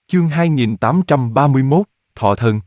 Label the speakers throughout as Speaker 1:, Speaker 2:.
Speaker 1: Chương 2831, Thọ Thần.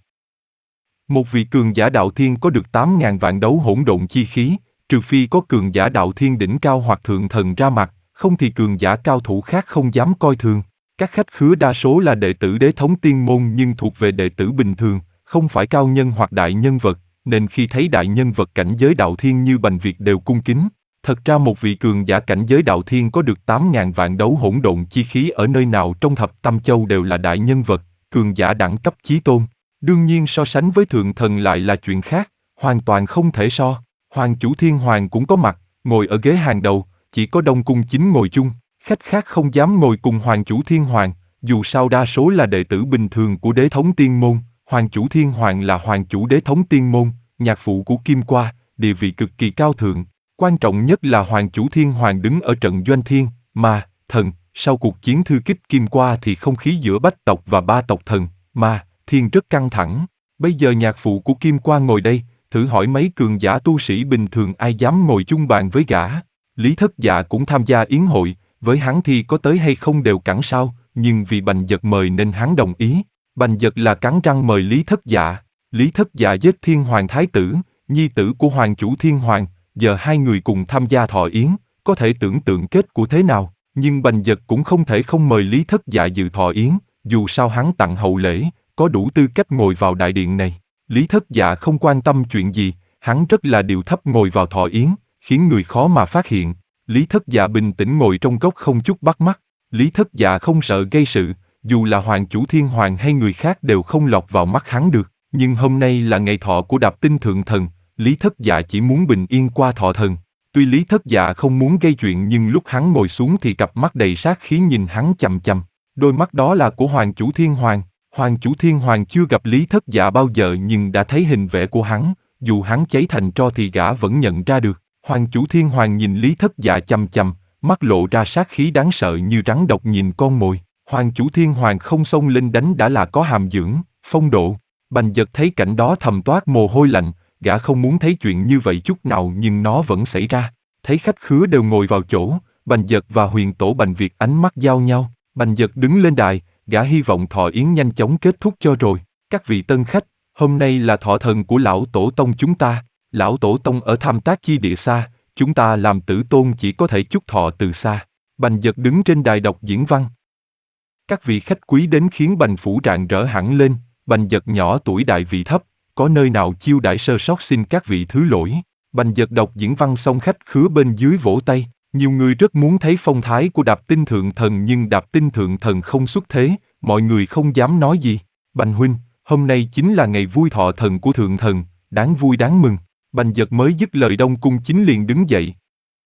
Speaker 1: Một vị cường giả đạo thiên có được 8.000 vạn đấu hỗn độn chi khí, trừ phi có cường giả đạo thiên đỉnh cao hoặc thượng thần ra mặt, không thì cường giả cao thủ khác không dám coi thường. Các khách khứa đa số là đệ tử đế thống tiên môn nhưng thuộc về đệ tử bình thường, không phải cao nhân hoặc đại nhân vật, nên khi thấy đại nhân vật cảnh giới đạo thiên như Bành Việt đều cung kính. Thật ra một vị cường giả cảnh giới đạo thiên có được 8.000 vạn đấu hỗn độn chi khí ở nơi nào trong thập tam châu đều là đại nhân vật, cường giả đẳng cấp chí tôn. Đương nhiên so sánh với thượng thần lại là chuyện khác, hoàn toàn không thể so. Hoàng chủ Thiên Hoàng cũng có mặt, ngồi ở ghế hàng đầu, chỉ có Đông Cung Chính ngồi chung, khách khác không dám ngồi cùng Hoàng chủ Thiên Hoàng, dù sao đa số là đệ tử bình thường của đế thống tiên môn. Hoàng chủ Thiên Hoàng là hoàng chủ đế thống tiên môn, nhạc phụ của Kim Qua, địa vị cực kỳ cao thượng. Quan trọng nhất là Hoàng chủ Thiên Hoàng đứng ở trận doanh thiên, ma, thần. Sau cuộc chiến thư kích Kim Qua thì không khí giữa bách tộc và ba tộc thần, ma, thiên rất căng thẳng. Bây giờ nhạc phụ của Kim Qua ngồi đây, thử hỏi mấy cường giả tu sĩ bình thường ai dám ngồi chung bàn với gã. Lý Thất Dạ cũng tham gia yến hội, với hắn thì có tới hay không đều cẳng sao, nhưng vì Bành Dật mời nên hắn đồng ý. Bành Dật là cắn răng mời Lý Thất Dạ. Lý Thất Dạ giết Thiên Hoàng Thái tử, nhi tử của Hoàng chủ Thiên Hoàng, giờ hai người cùng tham gia thọ yến, có thể tưởng tượng kết của thế nào. Nhưng Bành Dật cũng không thể không mời Lý Thất Dạ dự thọ yến, dù sao hắn tặng hậu lễ, có đủ tư cách ngồi vào đại điện này. Lý Thất Dạ không quan tâm chuyện gì, hắn rất là điệu thấp ngồi vào thọ yến, khiến người khó mà phát hiện. Lý Thất Dạ bình tĩnh ngồi trong góc không chút bắt mắt. Lý Thất Dạ không sợ gây sự, dù là Hoàng chủ Thiên Hoàng hay người khác đều không lọt vào mắt hắn được. Nhưng hôm nay là ngày thọ của Đạp Tinh Thượng Thần, Lý Thất Dạ chỉ muốn bình yên qua thọ thần. Tuy Lý Thất Dạ không muốn gây chuyện nhưng lúc hắn ngồi xuống thì cặp mắt đầy sát khí nhìn hắn chằm chằm. Đôi mắt đó là của Hoàng chủ Thiên Hoàng. Hoàng chủ Thiên Hoàng chưa gặp Lý Thất Dạ bao giờ nhưng đã thấy hình vẽ của hắn, dù hắn cháy thành tro thì gã vẫn nhận ra được. Hoàng chủ Thiên Hoàng nhìn Lý Thất Dạ chằm chằm, mắt lộ ra sát khí đáng sợ như rắn độc nhìn con mồi. Hoàng chủ Thiên Hoàng không xông lên đánh đã là có hàm dưỡng, phong độ. Bành Dật thấy cảnh đó thầm toát mồ hôi lạnh, gã không muốn thấy chuyện như vậy chút nào nhưng nó vẫn xảy ra. Thấy khách khứa đều ngồi vào chỗ, Bành Dật và Huyền Tổ Bành Việt ánh mắt giao nhau. Bành Dật đứng lên đài, gã hy vọng thọ yến nhanh chóng kết thúc cho rồi. Các vị tân khách, hôm nay là thọ thần của lão tổ tông chúng ta. Lão tổ tông ở Tham Tác chi địa xa, chúng ta làm tử tôn chỉ có thể chúc thọ từ xa. Bành Dật đứng trên đài đọc diễn văn. Các vị khách quý đến khiến Bành phủ rạng rỡ hẳn lên. Bành Dật nhỏ tuổi đại vị thấp, có nơi nào chiêu đãi sơ sót xin các vị thứ lỗi. Bành Dật đọc diễn văn xong khách khứa bên dưới vỗ tay. Nhiều người rất muốn thấy phong thái của Đạp Tinh Thượng Thần nhưng Đạp Tinh Thượng Thần không xuất thế, mọi người không dám nói gì. Bành huynh, hôm nay chính là ngày vui thọ thần của Thượng Thần, đáng vui đáng mừng. Bành Dật mới dứt lời Đông Cung Chính liền đứng dậy.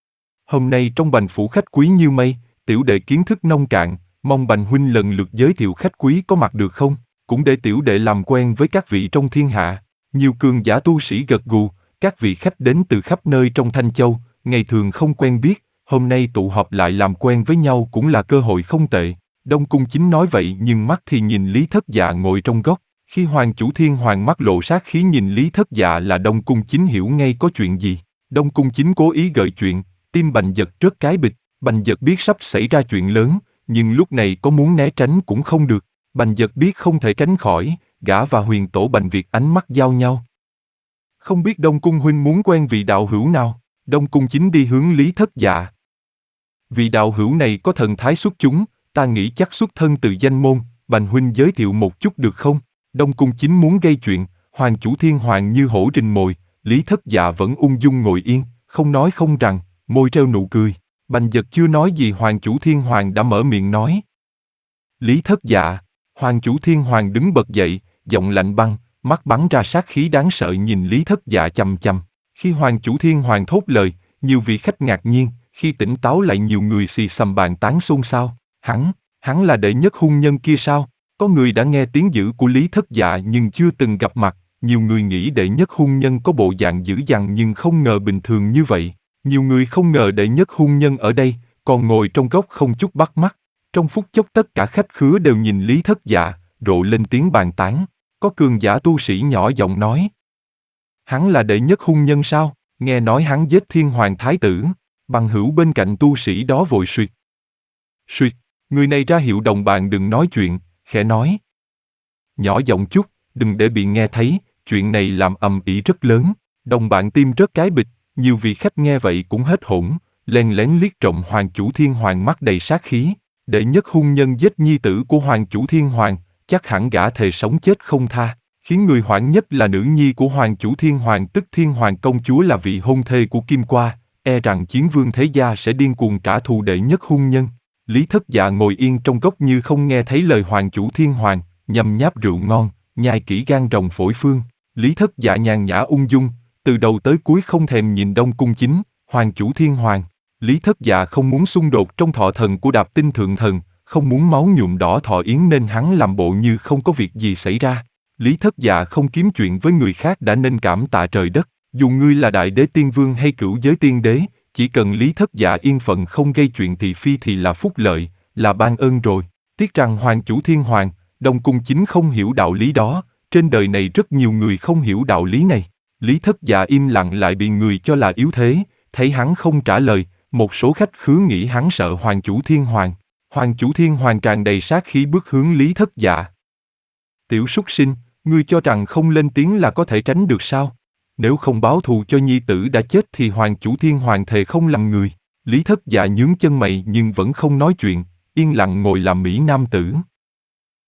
Speaker 1: Hôm nay trong Bành phủ khách quý như mây, tiểu đệ kiến thức nông cạn, mong Bành huynh lần lượt giới thiệu khách quý có mặt được không? Cũng để tiểu đệ làm quen với các vị trong thiên hạ. Nhiều cường giả tu sĩ gật gù, các vị khách đến từ khắp nơi trong Thanh Châu, ngày thường không quen biết, hôm nay tụ họp lại làm quen với nhau cũng là cơ hội không tệ. Đông Cung Chính nói vậy nhưng mắt thì nhìn Lý Thất Dạ ngồi trong góc. Khi Hoàng chủ Thiên Hoàng mắt lộ sát khí nhìn Lý Thất Dạ là Đông Cung Chính hiểu ngay có chuyện gì. Đông Cung Chính cố ý gợi chuyện, tim Bành Dật rớt cái bịch. Bành Dật biết sắp xảy ra chuyện lớn, nhưng lúc này có muốn né tránh cũng không được. Bành Dật biết không thể tránh khỏi, gã và Huyền Tổ Bành Việt ánh mắt giao nhau. Không biết Đông Cung huynh muốn quen vị đạo hữu nào? Đông Cung Chính đi hướng Lý Thất Dạ. Vị đạo hữu này có thần thái xuất chúng, ta nghĩ chắc xuất thân từ danh môn, Bành huynh giới thiệu một chút được không? Đông Cung Chính muốn gây chuyện, Hoàng chủ Thiên Hoàng như hổ rình mồi, Lý Thất Dạ vẫn ung dung ngồi yên, không nói không rằng, môi treo nụ cười. Bành Dật chưa nói gì Hoàng chủ Thiên Hoàng đã mở miệng nói. Lý Thất Dạ. Hoàng chủ Thiên Hoàng đứng bật dậy, giọng lạnh băng, mắt bắn ra sát khí đáng sợ nhìn Lý Thất Dạ chằm chằm. Khi Hoàng chủ Thiên Hoàng thốt lời, nhiều vị khách ngạc nhiên, khi tỉnh táo lại nhiều người xì xầm bàn tán xôn xao. Hắn là đệ nhất hung nhân kia sao? Có người đã nghe tiếng dữ của Lý Thất Dạ nhưng chưa từng gặp mặt. Nhiều người nghĩ đệ nhất hung nhân có bộ dạng dữ dằn nhưng không ngờ bình thường như vậy. Nhiều người không ngờ đệ nhất hung nhân ở đây, còn ngồi trong góc không chút bắt mắt. Trong phút chốc tất cả khách khứa đều nhìn Lý Thất Dạ, rộ lên tiếng bàn tán. Có cường giả tu sĩ nhỏ giọng nói. Hắn là đệ nhất hung nhân sao? Nghe nói hắn giết Thiên Hoàng Thái tử. Bằng hữu bên cạnh tu sĩ đó vội suyệt. Suyệt, người này ra hiệu đồng bạn đừng nói chuyện, khẽ nói. Nhỏ giọng chút, đừng để bị nghe thấy, chuyện này làm ầm ĩ rất lớn. Đồng bạn tim rớt cái bịch, nhiều vị khách nghe vậy cũng hết hổn, len lén liếc trộm Hoàng Chủ Thiên Hoàng mắt đầy sát khí. Đệ nhất hung nhân giết nhi tử của Hoàng Chủ Thiên Hoàng, chắc hẳn gã thề sống chết không tha. Khiến người hoảng nhất là nữ nhi của Hoàng Chủ Thiên Hoàng tức Thiên Hoàng công chúa là vị hôn thê của Kim Qua, e rằng chiến vương thế gia sẽ điên cuồng trả thù đệ nhất hung nhân. Lý Thất Dạ ngồi yên trong góc như không nghe thấy lời Hoàng Chủ Thiên Hoàng, nhâm nháp rượu ngon, nhai kỹ gan rồng phổi phương. Lý Thất Dạ nhàn nhã ung dung, từ đầu tới cuối không thèm nhìn Đông Cung Chính, Hoàng Chủ Thiên Hoàng. Lý Thất Dạ không muốn xung đột trong thọ thần của Đạp Tinh Thượng Thần, không muốn máu nhuộm đỏ thọ yến nên hắn làm bộ như không có việc gì xảy ra. Lý Thất Dạ không kiếm chuyện với người khác đã nên cảm tạ trời đất, dù ngươi là đại đế tiên vương hay cửu giới tiên đế, chỉ cần Lý Thất Dạ yên phận không gây chuyện thị phi thì là phúc lợi, là ban ơn rồi. Tiếc rằng Hoàng Chủ Thiên Hoàng, Đông Cung Chính không hiểu đạo lý đó, trên đời này rất nhiều người không hiểu đạo lý này. Lý Thất Dạ im lặng lại bị người cho là yếu thế, thấy hắn không trả lời, một số khách khứa nghĩ hắn sợ Hoàng Chủ Thiên Hoàng. Hoàng Chủ Thiên Hoàng tràn đầy sát khí bước hướng Lý Thất Dạ. Tiểu súc sinh, ngươi cho rằng không lên tiếng là có thể tránh được sao? Nếu không báo thù cho nhi tử đã chết thì Hoàng Chủ Thiên Hoàng thề không làm người. Lý Thất Dạ nhướng chân mày nhưng vẫn không nói chuyện, yên lặng ngồi làm mỹ nam tử.